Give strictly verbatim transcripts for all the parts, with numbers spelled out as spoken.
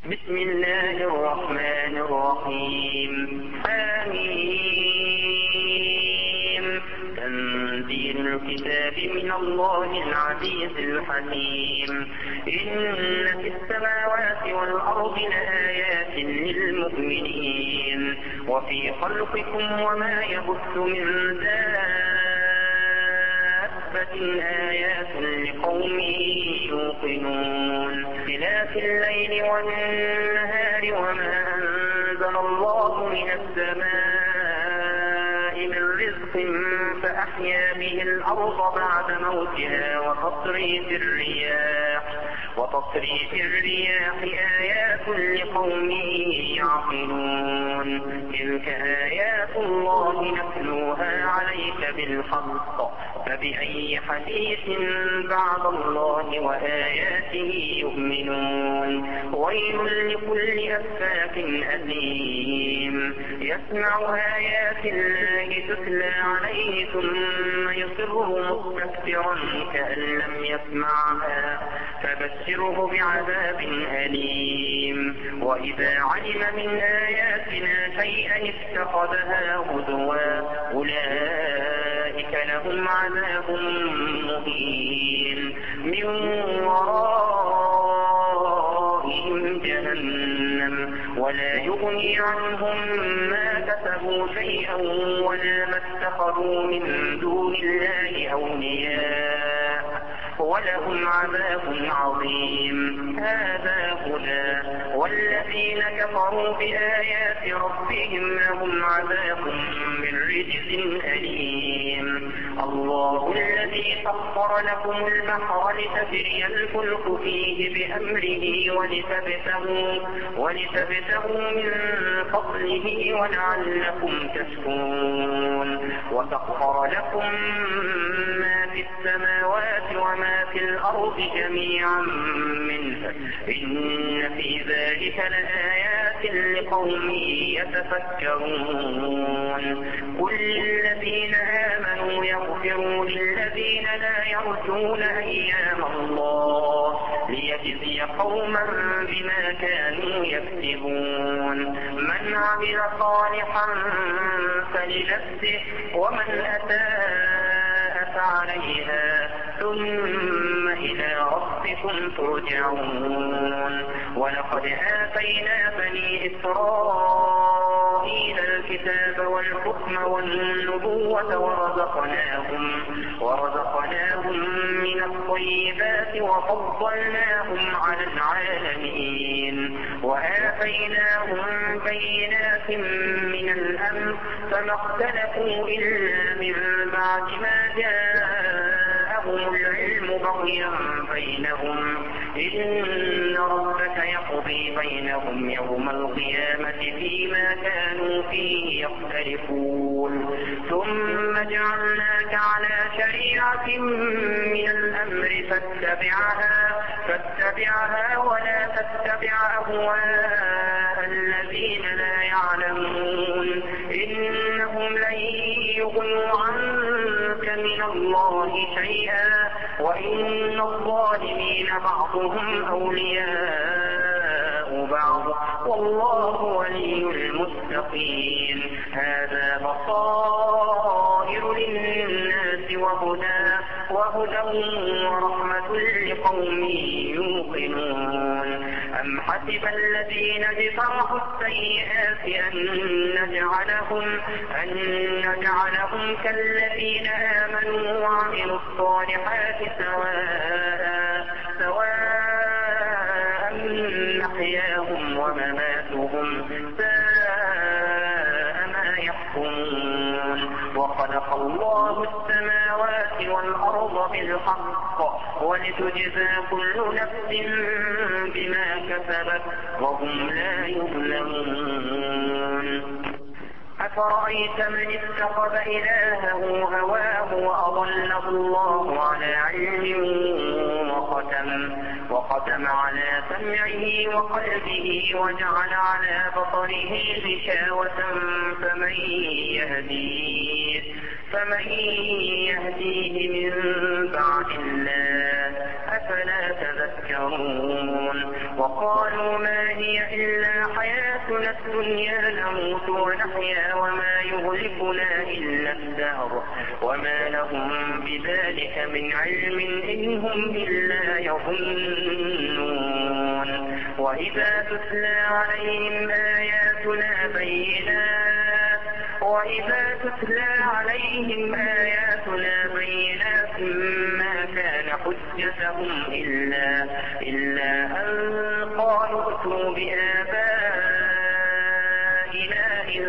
بسم الله الرحمن الرحيم. آمين. تنزيل الكتاب من الله العزيز الحكيم. إن في السماوات والأرض لآيات للمؤمنين وفي خلقكم وما يبث من دابة آيات لقوم يوقنون. اختلاف الليل والنهار وما أنزل الله من السماء من رزق فأحيا به الأرض بعد موتها وتصريف الرياح وتصريف الرياح آيات لقوم يعقلون. تلك آيات الله نتلوها عليك بالحق فبأي حديث بعد الله وآياته يؤمنون. ويل لكل أفاك أثيم يسمع آيات الله تتلى عليه ثم يصر مستكبرا كأن لم يسمعها فبشره بعذاب أليم. وإذا علم من آياتنا شيئا اتخذها هزوا أولئك لهم عذاب مهين من ورائهم جهنم ولا يغني عنهم ما كسبوا شيئا ولا ما اتخذوا من دون الله أولياء ولهم عذاب عظيم. هذا هدى والذين كفروا بآيات ربهم لهم عذاب من رجز أليم. الله الذي سخر لكم البحر لتجري الفلك فيه بأمره ولتبتغوا, ولتبتغوا من فضله ولعلكم تشكرون. وسخر لكم ما في السماوات وما في الأرض جميعا منه إن في ذلك لآيات لقوم يتفكرون. قل للذين آمنوا يغفروا للذين لا يرجون أيام الله ليجزي قوما بما كانوا يكسبون. من عمل صالحا فلنفسه ومن أساء فعليها ثم إلى ربكم ترجعون. ولقد آتينا بني إسرائيل الكتاب والحكم والنبوة ورزقناهم, ورزقناهم من الطيبات وفضلناهم على العالمين وآتيناهم بينات من الأمر فما اختلفوا إلا من بعد ما جاءهم العلم بغيا بينهم. إن ربك يقضي بينهم يوم القيامة فيما كانوا فيه يختلفون. ثم جعلناك على شريعة من الأمر فاتبعها, فاتبعها ولا تتبع أهواء الذين لا يعلمون. إنهم لن يغنوا عنك من الله شيئا وإن الظالمين بعضهم أولياء بعض والله ولي المتقين. هذا بصائر للناس وهدى, وهدى ورحمة لقوم يوقنون. أم حسب الذين اجترحوا السيئات أن نجعلهم, أن نجعلهم كالذين آمنوا وعملوا الصالحات سواء, سواء محياهم ومماتهم ساء ما يحكمون. وخلق الله السماوات والأرض بالحق ولتجزى كل نفس بما كسبت وهم لا يظلمون. أفرأيت من اتخذ إلهه هواه وأضله الله على علم وختم, وختم على سمعه وقلبه وجعل على بصره غشاوة فمن يهديه, فمن يهديه من بعد الله أفلا تذكرون. وقالوا ما هي إلا حياتنا الدنيا نموت ونحيا وما يهلكنا إلا الدهر وما لهم بذلك من علم إن هم إلا يظنون. وإذا تتلى عليهم آياتنا بينات وإذا تتلى عليهم آياتنا بينات ما كان حجتهم إلا, إلا أن قالوا ائتوا بآبائنا إن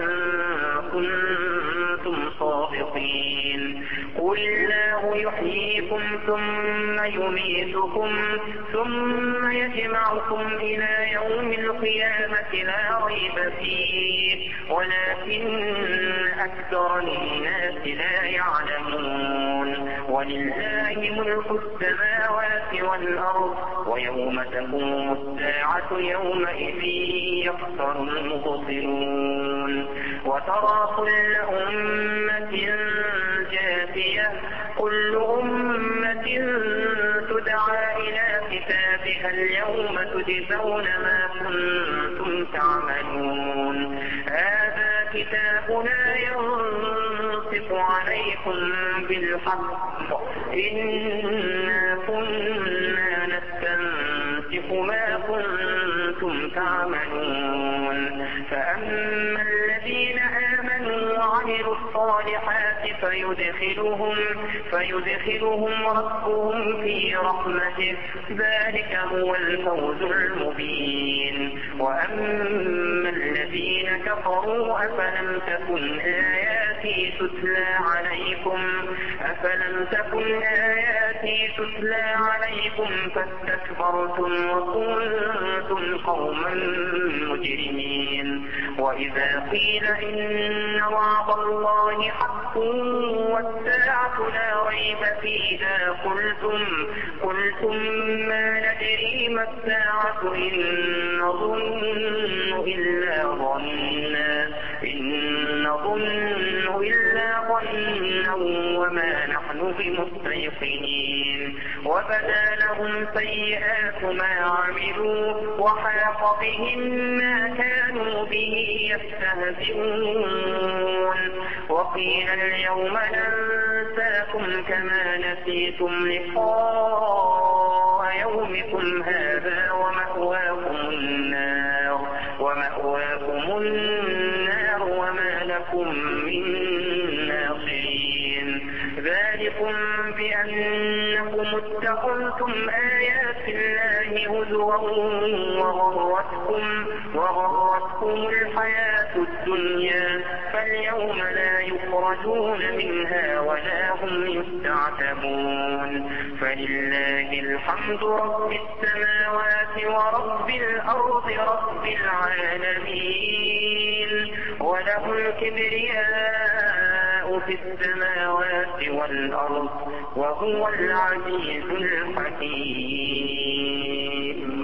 كنتم صادقين. قل الله يحييكم ثم يميتكم ثم يجمعكم إلى يوم القيامة لا ريب فيه ولكن أكثر الناس لا يعلمون. ولله ملك السماوات والأرض ويوم تقوم الساعة يومئذ يخسر المبطلون. وترى كل أمة جاثية كل أمة تدعى إلى كتابها اليوم تجزون ما كنتم تعملون. هذا كتابنا ينطق عليكم بالحق إنا كنا نستنسخ ما كنتم تعملون. فأما الذين آمنوا وعملوا الصالحات فيدخلهم, فيدخلهم ربهم في رحمته ذلك هو الفوز المبين. وأما الذين كفروا أفلم تكن آياتي تتلى عليكم أفلم تكن آياتي تتلى عليكم فاستكبرتم وكنتم قوما مجرمين. وإذا قيل إن وعد الله حق والساعة لا ريب فيها قلتم, قلتم ما ندري ما الساعة إن نظن إلا ظنا إن نظن إلا ظنا وما نحن بمستيقنين. وبدا لهم سيئات ما عملوا وحاق بهم ما كانوا به يستهزئون. وقيل اليوم ننساكم كما نسيتم لقاء يومكم هذا ومأواكم النار ومأواكم النار وما لكم من ناصرين. ذلكم بأنكم اتخذتم آيات الله هزوا وغرتكم, وغرتكم الحياة الدنيا فاليوم لا يخرجون منها ولا هم يستعتبون. فلله الحمد رب السماوات ورب الأرض رب العالمين وله الكبرياء في السماوات والأرض وهو العزيز الحكيم.